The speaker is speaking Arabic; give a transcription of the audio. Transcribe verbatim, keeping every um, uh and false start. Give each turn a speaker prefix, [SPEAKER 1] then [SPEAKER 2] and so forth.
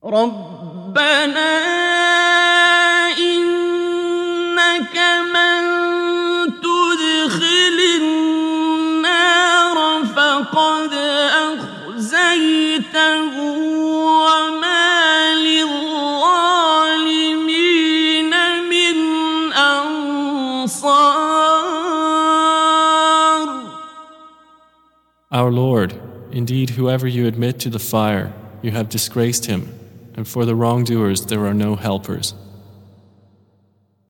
[SPEAKER 1] رَبَّنَا إِنَّكَ مَن تُدْخِلِ النَّارَ فَقَدْ أَخْزَيْتَهُ وَمَا لِلظَّالِمِينَ مِنْ أَنصَارٍ.
[SPEAKER 2] Our Lord, indeed whoever you admit to the fire, you have disgraced him, and for the wrongdoers there are no helpers.